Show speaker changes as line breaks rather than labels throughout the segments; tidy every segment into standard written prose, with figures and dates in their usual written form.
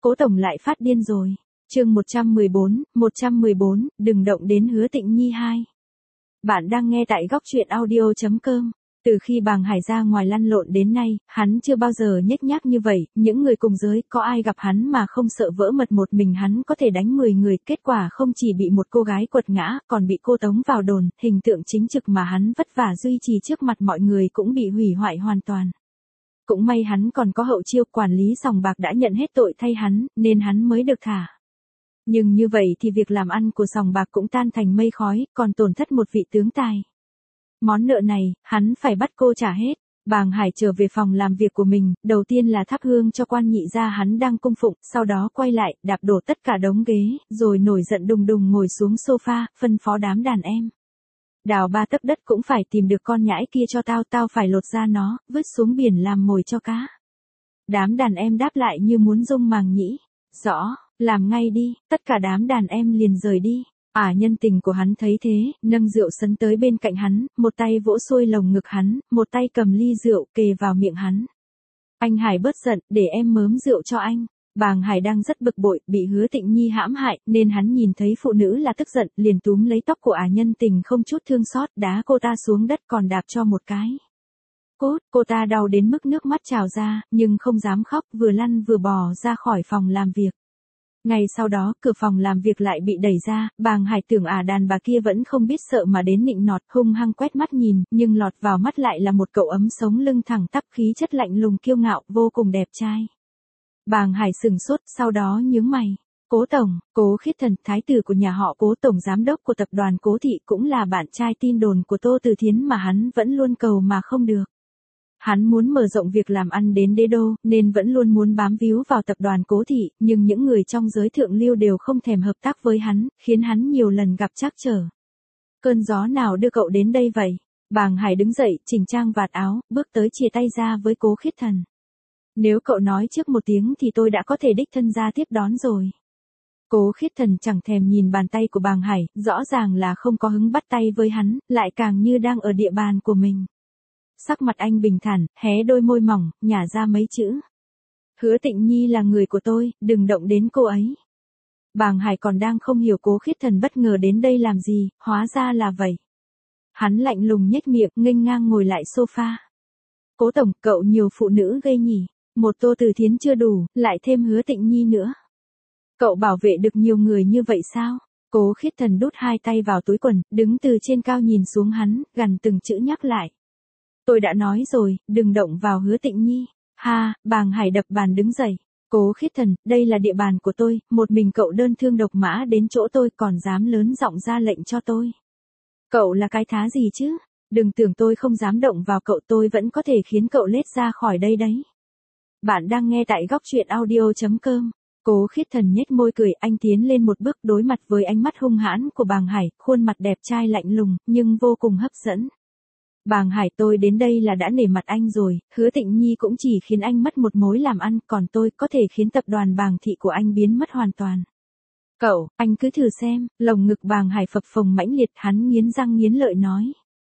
Cố tổng lại phát điên rồi. Chương 114, đừng động đến Hứa Tịnh Nhi 2. Bạn đang nghe tại góc truyện audio.com. Từ khi Bàng Hải ra ngoài lăn lộn đến nay, hắn chưa bao giờ nhếch nhác như vậy, những người cùng giới có ai gặp hắn mà không sợ vỡ mật, một mình hắn có thể đánh 10 người, kết quả không chỉ bị một cô gái quật ngã, còn bị cô tống vào đồn, hình tượng chính trực mà hắn vất vả duy trì trước mặt mọi người cũng bị hủy hoại hoàn toàn. Cũng may hắn còn có hậu chiêu, quản lý sòng bạc đã nhận hết tội thay hắn, nên hắn mới được thả. Nhưng như vậy thì việc làm ăn của sòng bạc cũng tan thành mây khói, còn tổn thất một vị tướng tài. Món nợ này, hắn phải bắt cô trả hết. Bàng Hải trở về phòng làm việc của mình, đầu tiên là thắp hương cho quan nhị gia hắn đang cung phụng, sau đó quay lại, đạp đổ tất cả đống ghế, rồi nổi giận đùng đùng ngồi xuống sofa, phân phó đám đàn em. Đào 3 tấc đất cũng phải tìm được con nhãi kia cho tao phải lột ra nó, vứt xuống biển làm mồi cho cá. Đám đàn em đáp lại như muốn rung màng nhĩ. Rõ, làm ngay đi, tất cả đám đàn em liền rời đi. Nhân tình của hắn thấy thế, nâng rượu sấn tới bên cạnh hắn, một tay vỗ xuôi lồng ngực hắn, một tay cầm ly rượu kề vào miệng hắn. Anh Hải bớt giận, để em mớm rượu cho anh. Bàng Hải đang rất bực bội, bị Hứa Tịnh Nhi hãm hại, nên hắn nhìn thấy phụ nữ là tức giận, liền túm lấy tóc của nhân tình không chút thương xót, đá cô ta xuống đất còn đạp cho một cái. Cốt, cô ta đau đến mức nước mắt trào ra, nhưng không dám khóc, vừa lăn vừa bò ra khỏi phòng làm việc. Ngay sau đó, cửa phòng làm việc lại bị đẩy ra, Bàng Hải tưởng đàn bà kia vẫn không biết sợ mà đến nịnh nọt, hung hăng quét mắt nhìn, nhưng lọt vào mắt lại là một cậu ấm sống lưng thẳng tắp, khí chất lạnh lùng kiêu ngạo, vô cùng đẹp trai. Bàng Hải sừng sốt, sau đó nhướng mày. Cố tổng, Cố Khiết Thần, thái tử của nhà họ Cố, tổng giám đốc của tập đoàn Cố Thị, cũng là bạn trai tin đồn của Tô Từ Thiến mà hắn vẫn luôn cầu mà không được. Hắn muốn mở rộng việc làm ăn đến đế đô, nên vẫn luôn muốn bám víu vào tập đoàn Cố Thị, nhưng những người trong giới thượng lưu đều không thèm hợp tác với hắn, khiến hắn nhiều lần gặp trắc trở. Cơn gió nào đưa cậu đến đây vậy? Bàng Hải đứng dậy, chỉnh trang vạt áo, bước tới chia tay ra với Cố Khiết Thần. Nếu cậu nói trước một tiếng thì tôi đã có thể đích thân ra tiếp đón rồi. Cố Khiết Thần chẳng thèm nhìn bàn tay của Bàng Hải, rõ ràng là không có hứng bắt tay với hắn, lại càng như đang ở địa bàn của mình. Sắc mặt anh bình thản, hé đôi môi mỏng, nhả ra mấy chữ. Hứa Tịnh Nhi là người của tôi, đừng động đến cô ấy. Bàng Hải còn đang không hiểu Cố Khiết Thần bất ngờ đến đây làm gì, hóa ra là vậy. Hắn lạnh lùng nhếch miệng, nghênh ngang ngồi lại sofa. Cố tổng, cậu nhiều phụ nữ ghê nhỉ, một Tô Từ Thiến chưa đủ, lại thêm Hứa Tịnh Nhi nữa. Cậu bảo vệ được nhiều người như vậy sao? Cố Khiết Thần đút hai tay vào túi quần, đứng từ trên cao nhìn xuống hắn, gằn từng chữ nhắc lại. Tôi đã nói rồi, đừng động vào Hứa Tịnh Nhi. Bàng Hải đập bàn đứng dậy. Cố Khiết Thần, đây là địa bàn của tôi, một mình cậu đơn thương độc mã đến chỗ tôi còn dám lớn giọng ra lệnh cho tôi. Cậu là cái thá gì chứ? Đừng tưởng tôi không dám động vào cậu, tôi vẫn có thể khiến cậu lết ra khỏi đây đấy. Bạn đang nghe tại góc truyện audio.com. Cố Khiết Thần nhếch môi cười, anh tiến lên một bước đối mặt với ánh mắt hung hãn của Bàng Hải, khuôn mặt đẹp trai lạnh lùng, nhưng vô cùng hấp dẫn. Bàng Hải, tôi đến đây là đã nể mặt anh rồi, Hứa Tịnh Nhi cũng chỉ khiến anh mất một mối làm ăn, còn tôi có thể khiến tập đoàn Bàng Thị của anh biến mất hoàn toàn. Cậu, anh cứ thử xem, lồng ngực Bàng Hải phập phồng mãnh liệt, hắn nghiến răng nghiến lợi nói.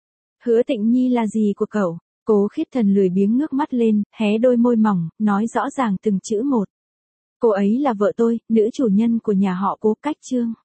Hứa Tịnh Nhi là gì của cậu? Cố Khiết Thần lười biếng ngước mắt lên, hé đôi môi mỏng, nói rõ ràng từng chữ một. Cô ấy là vợ tôi, nữ chủ nhân của nhà họ Cố, Cách Trương.